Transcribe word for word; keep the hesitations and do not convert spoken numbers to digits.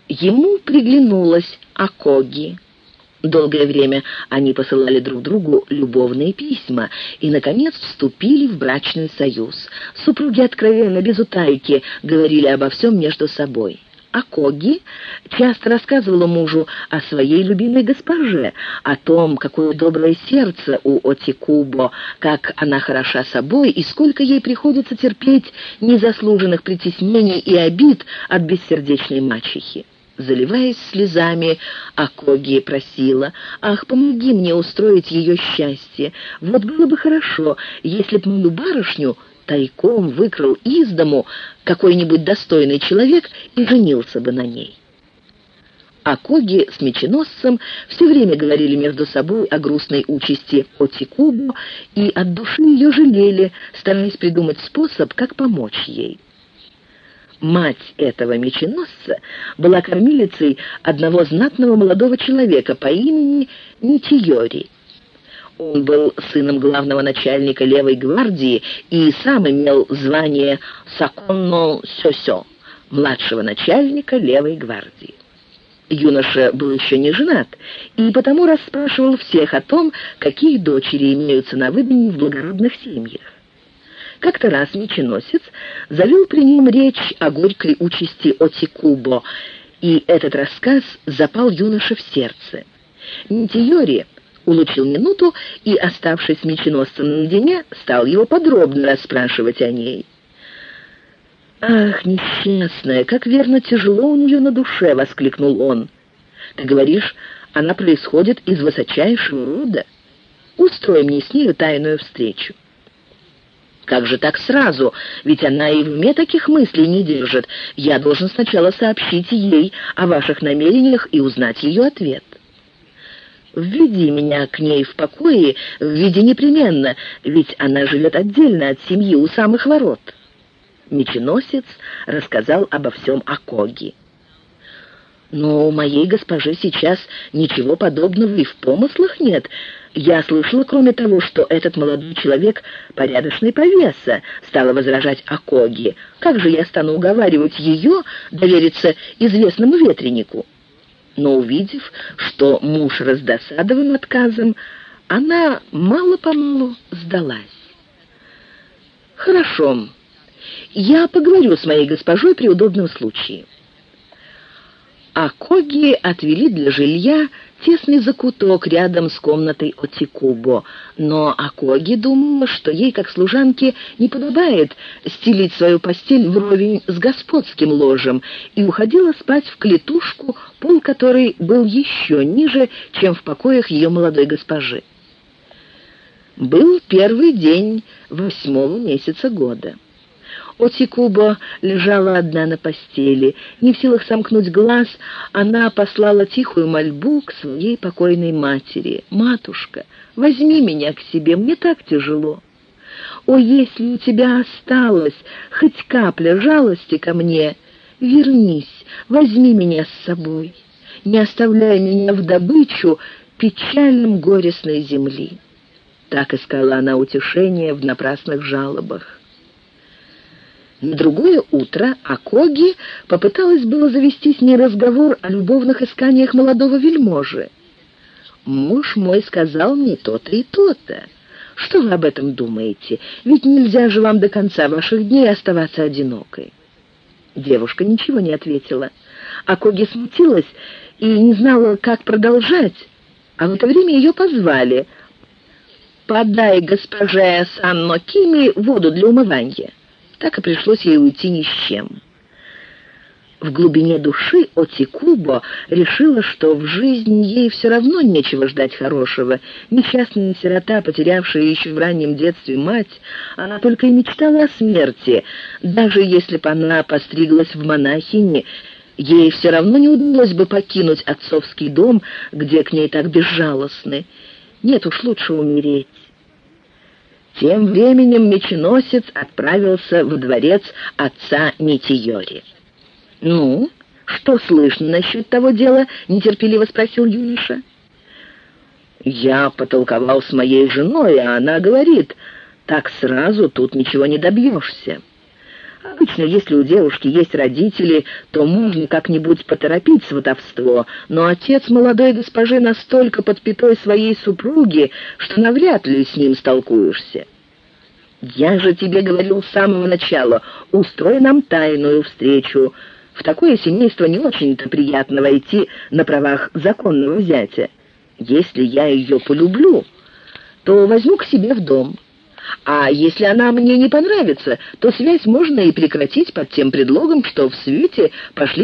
Ему приглянулась Акоги. Долгое время они посылали друг другу любовные письма и, наконец, вступили в брачный союз. Супруги откровенно, без утайки, говорили обо всем между собой. Акоги часто рассказывала мужу о своей любимой госпоже, о том, какое доброе сердце у Отикубо, как она хороша собой и сколько ей приходится терпеть незаслуженных притеснений и обид от бессердечной мачехи. Заливаясь слезами, Акоги просила: «Ах, помоги мне устроить ее счастье. Вот было бы хорошо, если б мою барышню тайком выкрал из дому какой-нибудь достойный человек и женился бы на ней». Акоги с меченосцем все время говорили между собой о грустной участи Отикубо и от души ее жалели, стараясь придумать способ, как помочь ей. Мать этого меченосца была кормилицей одного знатного молодого человека по имени Нитийори. Он был сыном главного начальника левой гвардии и сам имел звание Саконно Сёсё, младшего начальника левой гвардии. Юноша был еще не женат и потому расспрашивал всех о том, какие дочери имеются на выданье в благородных семьях. Как-то раз меченосец завел при нем речь о горькой участи Отикубо, и этот рассказ запал юноше в сердце. Нитийори улучил минуту и, оставшись с меченосцем наедине, стал его подробно расспрашивать о ней. «Ах, несчастная, как верно тяжело у нее на душе!» — воскликнул он. «Ты говоришь, она происходит из высочайшего рода? Устрой мне с нею тайную встречу». «Как же так сразу? Ведь она и в уме таких мыслей не держит. Я должен сначала сообщить ей о ваших намерениях и узнать ее ответ». «Введи меня к ней в покое, введи непременно, ведь она живет отдельно от семьи у самых ворот». Меченосец рассказал обо всем Акоги. «Но у моей госпожи сейчас ничего подобного и в помыслах нет. Я слышала, кроме того, что этот молодой человек порядочный повеса», — стала возражать Акоги. «Как же я стану уговаривать ее довериться известному ветренику?» Но увидев, что муж раздосадован отказом, она мало-помалу сдалась. «Хорошо, я поговорю с моей госпожой при удобном случае». Акоги отвели для жилья тесный закуток рядом с комнатой Отикубо, но Акоги думала, что ей, как служанке, не подобает стелить свою постель вровень с господским ложем, и уходила спать в клетушку, пол которой был еще ниже, чем в покоях ее молодой госпожи. Был первый день восьмого месяца года. Отикубо лежала одна на постели. Не в силах сомкнуть глаз, она послала тихую мольбу к своей покойной матери. «Матушка, возьми меня к себе, мне так тяжело. О, если у тебя осталась хоть капля жалости ко мне, вернись, возьми меня с собой, не оставляй меня в добычу печальным горестной земли». Так искала она утешения в напрасных жалобах. На другое утро Акоги попыталась было завести с ней разговор о любовных исканиях молодого вельможи. «Муж мой сказал мне то-то и то-то. Что вы об этом думаете? Ведь нельзя же вам до конца ваших дней оставаться одинокой». Девушка ничего не ответила. Акоги смутилась и не знала, как продолжать, а в это время ее позвали. «Подай госпоже Санно Кими воду для умывания». Так и пришлось ей уйти ни с чем. В глубине души Отикубо решила, что в жизни ей все равно нечего ждать хорошего. Несчастная сирота, потерявшая еще в раннем детстве мать, она только и мечтала о смерти. Даже если бы она постриглась в монахини, ей все равно не удалось бы покинуть отцовский дом, где к ней так безжалостны. Нет уж, лучше умереть. Тем временем меченосец отправился во дворец отца Нитийори. «Ну, что слышно насчет того дела?» — нетерпеливо спросил юноша. «Я потолковал с моей женой, а она говорит, так сразу тут ничего не добьешься. Обычно, если у девушки есть родители, то можно как-нибудь поторопить сватовство, но отец молодой госпожи настолько под пятой своей супруги, что навряд ли с ним столкуешься. Я же тебе говорил с самого начала, устрой нам тайную встречу. В такое семейство не очень-то приятно войти на правах законного зятя. Если я ее полюблю, то возьму к себе в дом. А если она мне не понравится, то связь можно и прекратить под тем предлогом, что в свите пошли